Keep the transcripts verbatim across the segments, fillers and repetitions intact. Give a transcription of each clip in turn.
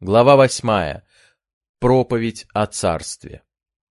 Глава восьмая. Проповедь о царстве.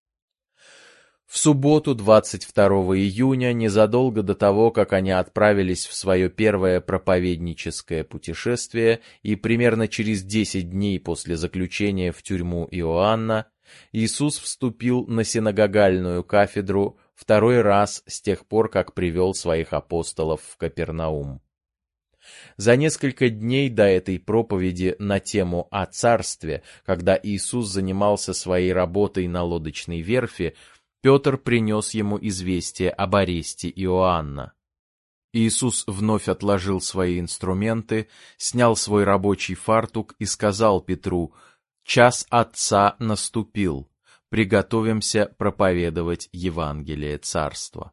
В субботу, двадцать второго июня, незадолго до того, как они отправились в свое первое проповедническое путешествие, и примерно через десять дней после заключения в тюрьму Иоанна, Иисус вступил на синагогальную кафедру второй раз с тех пор, как привел своих апостолов в Капернаум. За несколько дней до этой проповеди на тему о царстве, когда Иисус занимался своей работой на лодочной верфи, Петр принес ему известие об аресте Иоанна. Иисус вновь отложил свои инструменты, снял свой рабочий фартук и сказал Петру: «Час Отца наступил, приготовимся проповедовать Евангелие Царства».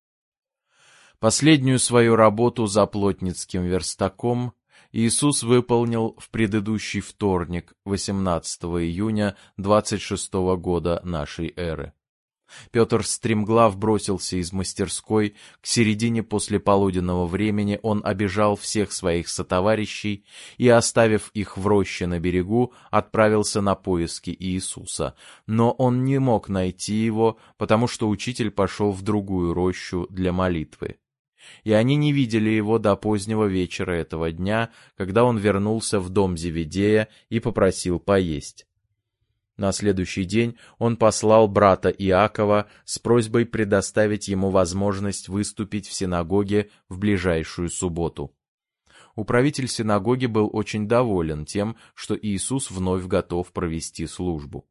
Последнюю свою работу за плотницким верстаком Иисус выполнил в предыдущий вторник, восемнадцатого июня двадцать шестого года нашей эры. Петр стремглав бросился из мастерской, к середине послеполуденного времени он обежал всех своих сотоварищей и, оставив их в роще на берегу, отправился на поиски Иисуса. Но он не мог найти его, потому что учитель пошел в другую рощу для молитвы. И они не видели его до позднего вечера этого дня, когда он вернулся в дом Зеведея и попросил поесть. На следующий день он послал брата Иакова с просьбой предоставить ему возможность выступить в синагоге в ближайшую субботу. Управитель синагоги был очень доволен тем, что Иисус вновь готов провести службу.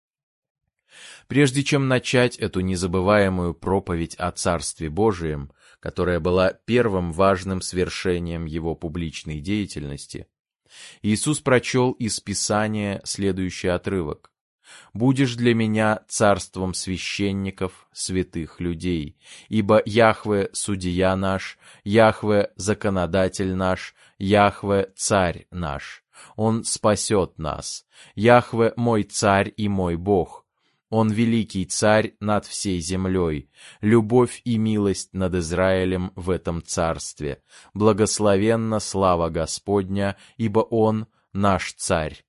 Прежде чем начать эту незабываемую проповедь о Царстве Божием, которая была первым важным свершением его публичной деятельности, Иисус прочел из Писания следующий отрывок: «Будешь для меня царством священников, святых людей, ибо Яхве — судья наш, Яхве — законодатель наш, Яхве — царь наш. Он спасет нас. Яхве — мой царь и мой Бог. Он великий царь над всей землей, любовь и милость над Израилем в этом царстве. Благословенна слава Господня, ибо Он наш царь».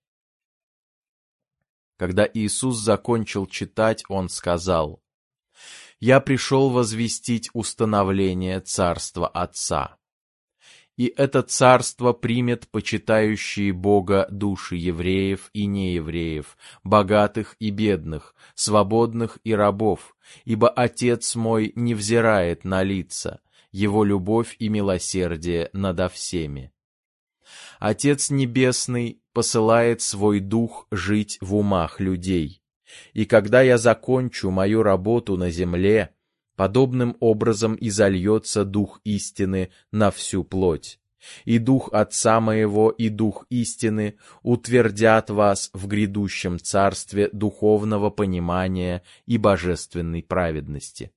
Когда Иисус закончил читать, Он сказал: «Я пришел возвестить установление царства Отца. И это царство примет почитающие Бога души евреев и неевреев, богатых и бедных, свободных и рабов, ибо Отец мой не взирает на лица, Его любовь и милосердие надо всеми. Отец Небесный посылает свой Дух жить в умах людей. И когда я закончу мою работу на земле, подобным образом изольется Дух истины на всю плоть. И Дух Отца моего и Дух истины утвердят вас в грядущем царстве духовного понимания и божественной праведности.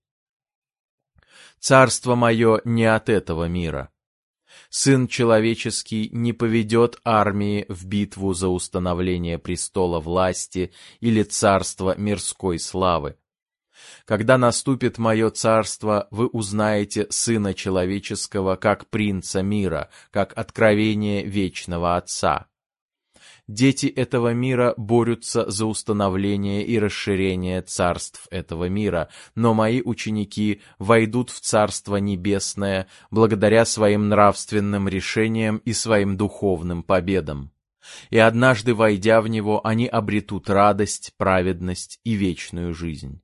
Царство мое не от этого мира. Сын человеческий не поведет армии в битву за установление престола власти или царства мирской славы. Когда наступит мое царство, вы узнаете Сына Человеческого как Принца мира, как откровение вечного Отца. Дети этого мира борются за установление и расширение царств этого мира, но мои ученики войдут в Царство Небесное благодаря своим нравственным решениям и своим духовным победам. И однажды, войдя в него, они обретут радость, праведность и вечную жизнь.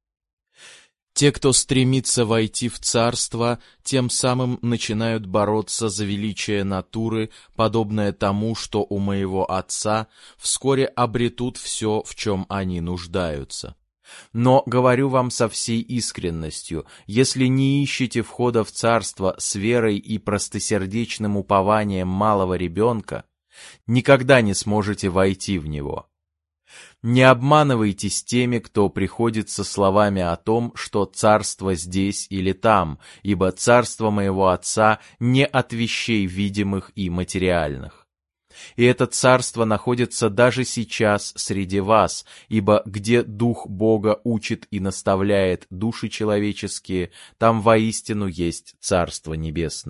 Те, кто стремится войти в царство, тем самым начинают бороться за величие натуры, подобное тому, что у моего Отца, вскоре обретут все, в чем они нуждаются. Но, говорю вам со всей искренностью, если не ищете входа в царство с верой и простосердечным упованием малого ребенка, никогда не сможете войти в него. Не обманывайтесь теми, кто приходит со словами о том, что царство здесь или там, ибо царство моего Отца не от вещей видимых и материальных. И это царство находится даже сейчас среди вас, ибо где Дух Бога учит и наставляет души человеческие, там воистину есть Царство Небесное.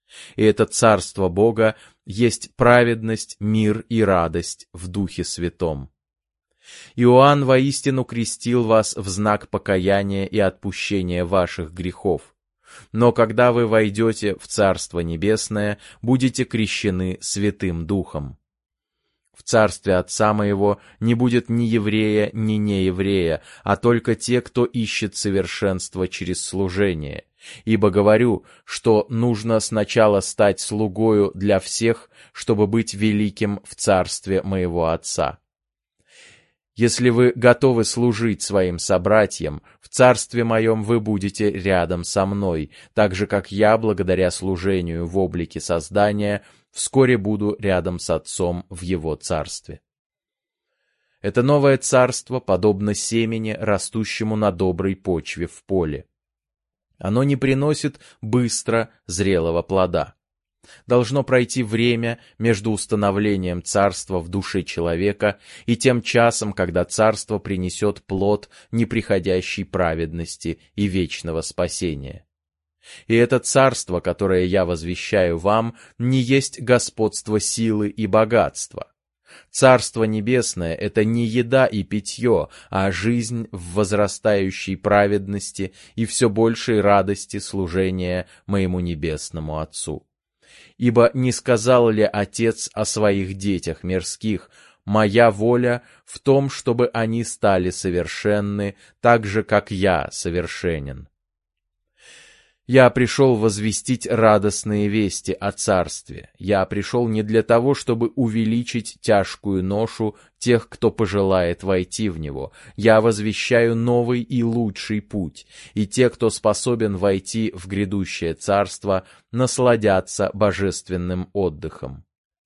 И это царство Бога есть праведность, мир и радость в Духе Святом. Иоанн воистину крестил вас в знак покаяния и отпущения ваших грехов. Но когда вы войдете в Царство Небесное, будете крещены Святым Духом. В Царстве Отца Моего не будет ни еврея, ни нееврея, а только те, кто ищет совершенства через служение. Ибо говорю, что нужно сначала стать слугою для всех, чтобы быть великим в Царстве Моего Отца. Если вы готовы служить своим собратьям, в Царстве Моем вы будете рядом со мной, так же, как я, благодаря служению в облике создания, вскоре буду рядом с Отцом в Его Царстве. Это новое царство подобно семени, растущему на доброй почве в поле. Оно не приносит быстро зрелого плода. Должно пройти время между установлением царства в душе человека и тем часом, когда царство принесет плод неприходящей праведности и вечного спасения. И это царство, которое я возвещаю вам, не есть господство силы и богатства. Царство Небесное — это не еда и питье, а жизнь в возрастающей праведности и все большей радости служения моему Небесному Отцу. Ибо не сказал ли Отец о своих детях мирских: «Моя воля в том, чтобы они стали совершенны, так же, как я совершенен». Я пришел возвестить радостные вести о Царстве. Я пришел не для того, чтобы увеличить тяжкую ношу тех, кто пожелает войти в него. Я возвещаю новый и лучший путь, и те, кто способен войти в грядущее Царство, насладятся божественным отдыхом.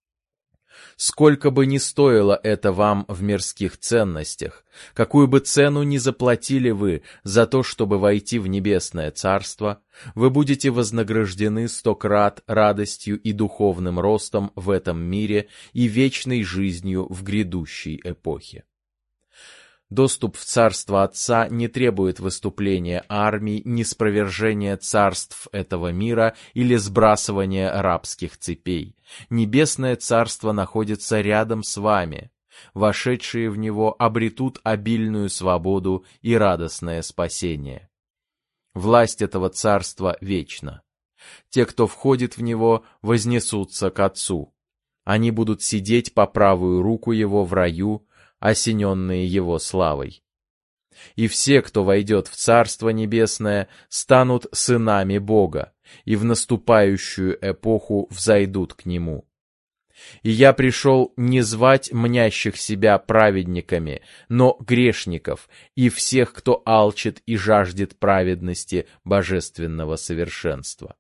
Сколько бы ни стоило это вам в мирских ценностях, какую бы цену ни заплатили вы за то, чтобы войти в небесное царство, вы будете вознаграждены сто крат радостью и духовным ростом в этом мире и вечной жизнью в грядущей эпохе. Доступ в царство Отца не требует выступления армий, ниспровержения царств этого мира или сбрасывания рабских цепей. Небесное царство находится рядом с вами. Вошедшие в него обретут обильную свободу и радостное спасение. Власть этого царства вечна. Те, кто входит в него, вознесутся к Отцу. Они будут сидеть по правую руку его в раю, осененные его славой. И все, кто войдет в Царство Небесное, станут сынами Бога, и в наступающую эпоху взойдут к Нему. И я пришел не звать мнящих себя праведниками, но грешников, и всех, кто алчит и жаждет праведности божественного совершенства.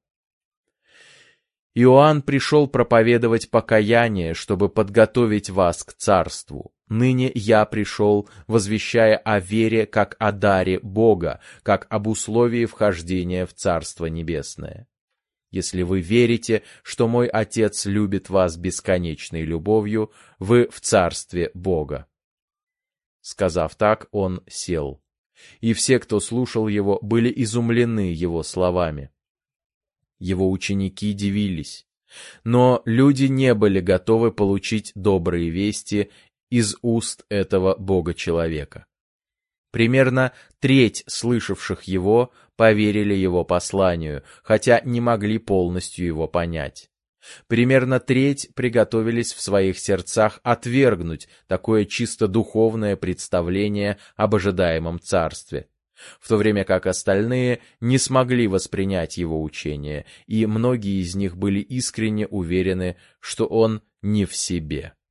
Иоанн пришел проповедовать покаяние, чтобы подготовить вас к царству. Ныне я пришел, возвещая о вере как о даре Бога, как об условии вхождения в Царство Небесное. Если вы верите, что мой Отец любит вас бесконечной любовью, вы в Царстве Бога. Сказав так, он сел. И все, кто слушал его, были изумлены его словами. Его ученики дивились, но люди не были готовы получить добрые вести из уст этого Бога-человека. Примерно треть слышавших его поверили его посланию, хотя не могли полностью его понять. Примерно треть приготовились в своих сердцах отвергнуть такое чисто духовное представление об ожидаемом царстве, в то время как остальные не смогли воспринять его учение, и многие из них были искренне уверены, что он не в себе.